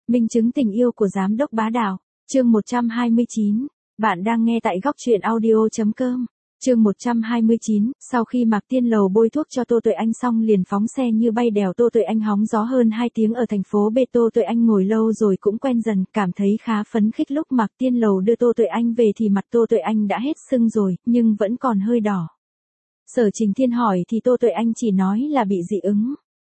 Minh chứng tình yêu của giám đốc bá đạo. Chương 129. Bạn đang nghe tại góc truyện audio.com. Chương 129, sau khi Mạc Tiên Lầu bôi thuốc cho Tô Tuệ Anh xong liền phóng xe như bay đèo. Tô Tuệ Anh hóng gió hơn 2 tiếng ở thành phố B. Tô Tuệ Anh ngồi lâu rồi cũng quen dần, cảm thấy khá phấn khích. Lúc Mạc Tiên Lầu đưa Tô Tuệ Anh về thì mặt Tô Tuệ Anh đã hết sưng rồi, nhưng vẫn còn hơi đỏ. Sở Trình Thiên hỏi thì Tô Tuệ Anh chỉ nói là bị dị ứng.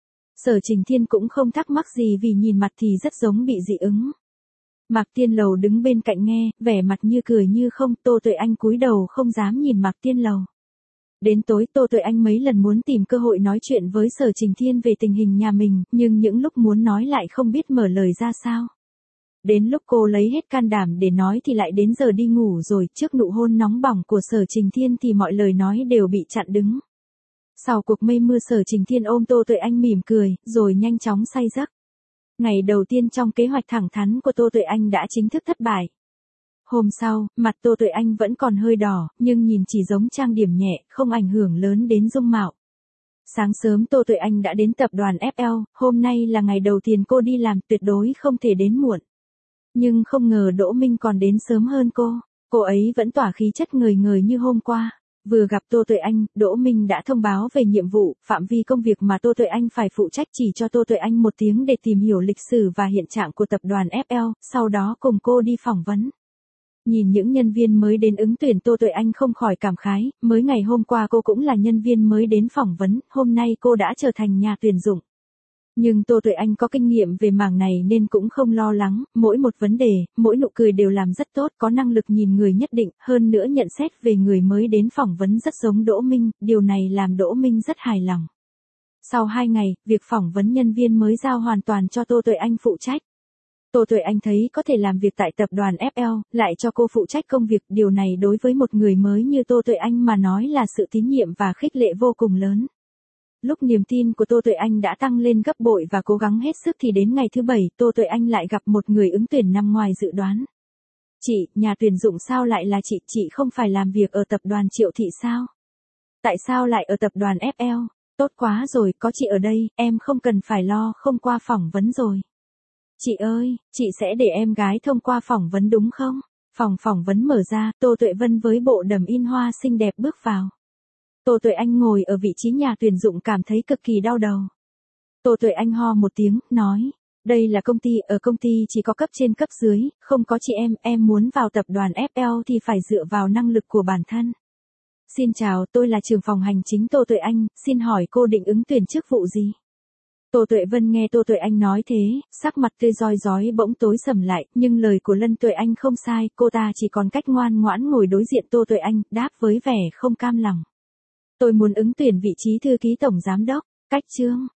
Sở Trình Thiên cũng không thắc mắc gì vì nhìn mặt thì rất giống bị dị ứng. Mạc Tiên Lầu đứng bên cạnh nghe, vẻ mặt như cười như không. Tô Tuệ Anh cúi đầu không dám nhìn Mạc Tiên Lầu. Đến tối Tô Tuệ Anh mấy lần muốn tìm cơ hội nói chuyện với Sở Trình Thiên về tình hình nhà mình, nhưng những lúc muốn nói lại không biết mở lời ra sao. Đến lúc cô lấy hết can đảm để nói thì lại đến giờ đi ngủ rồi. Trước nụ hôn nóng bỏng của Sở Trình Thiên thì mọi lời nói đều bị chặn đứng. Sau cuộc mây mưa, Sở Trình Thiên ôm Tô Tuệ Anh mỉm cười, rồi nhanh chóng say giấc. Ngày đầu tiên trong kế hoạch thẳng thắn của Tô Tuệ Anh đã chính thức thất bại. Hôm sau, mặt Tô Tuệ Anh vẫn còn hơi đỏ, nhưng nhìn chỉ giống trang điểm nhẹ, không ảnh hưởng lớn đến dung mạo. Sáng sớm Tô Tuệ Anh đã đến tập đoàn FL, hôm nay là ngày đầu tiên cô đi làm, tuyệt đối không thể đến muộn. Nhưng không ngờ Đỗ Minh còn đến sớm hơn cô ấy vẫn tỏa khí chất ngời ngời như hôm qua. Vừa gặp Tô Tuệ Anh, Đỗ Minh đã thông báo về nhiệm vụ, phạm vi công việc mà Tô Tuệ Anh phải phụ trách, chỉ cho Tô Tuệ Anh 1 tiếng để tìm hiểu lịch sử và hiện trạng của tập đoàn FL, sau đó cùng cô đi phỏng vấn. Nhìn những nhân viên mới đến ứng tuyển, Tô Tuệ Anh không khỏi cảm khái, mới ngày hôm qua cô cũng là nhân viên mới đến phỏng vấn, hôm nay cô đã trở thành nhà tuyển dụng. Nhưng Tô Tuệ Anh có kinh nghiệm về mảng này nên cũng không lo lắng, mỗi một vấn đề, mỗi nụ cười đều làm rất tốt, có năng lực nhìn người nhất định, hơn nữa nhận xét về người mới đến phỏng vấn rất giống Đỗ Minh, điều này làm Đỗ Minh rất hài lòng. Sau 2 ngày, việc phỏng vấn nhân viên mới giao hoàn toàn cho Tô Tuệ Anh phụ trách. Tô Tuệ Anh thấy có thể làm việc tại tập đoàn FL, lại cho cô phụ trách công việc, điều này đối với một người mới như Tô Tuệ Anh mà nói là sự tín nhiệm và khích lệ vô cùng lớn. Lúc niềm tin của Tô Tuệ Anh đã tăng lên gấp bội và cố gắng hết sức thì đến ngày thứ 7, Tô Tuệ Anh lại gặp một người ứng tuyển nằm ngoài dự đoán. Chị, nhà tuyển dụng sao lại là chị không phải làm việc ở tập đoàn Triệu Thị sao? Tại sao lại ở tập đoàn FL? Tốt quá rồi, có chị ở đây, em không cần phải lo không qua phỏng vấn rồi. Chị ơi, chị sẽ để em gái thông qua phỏng vấn đúng không? Phòng phỏng vấn mở ra, Tô Tuệ Vân với bộ đầm in hoa xinh đẹp bước vào. Tô Tuệ Anh ngồi ở vị trí nhà tuyển dụng cảm thấy cực kỳ đau đầu. Tô Tuệ Anh ho một tiếng, nói, đây là công ty, ở công ty chỉ có cấp trên cấp dưới, không có chị em muốn vào tập đoàn FL thì phải dựa vào năng lực của bản thân. Xin chào, tôi là trưởng phòng hành chính Tô Tuệ Anh, xin hỏi cô định ứng tuyển chức vụ gì? Tô Tuệ Vân nghe Tô Tuệ Anh nói thế, sắc mặt tươi rói rói bỗng tối sầm lại, nhưng lời của Lân Tuệ Anh không sai, cô ta chỉ còn cách ngoan ngoãn ngồi đối diện Tô Tuệ Anh, đáp với vẻ không cam lòng. Tôi muốn ứng tuyển vị trí thư ký tổng giám đốc, cách chương.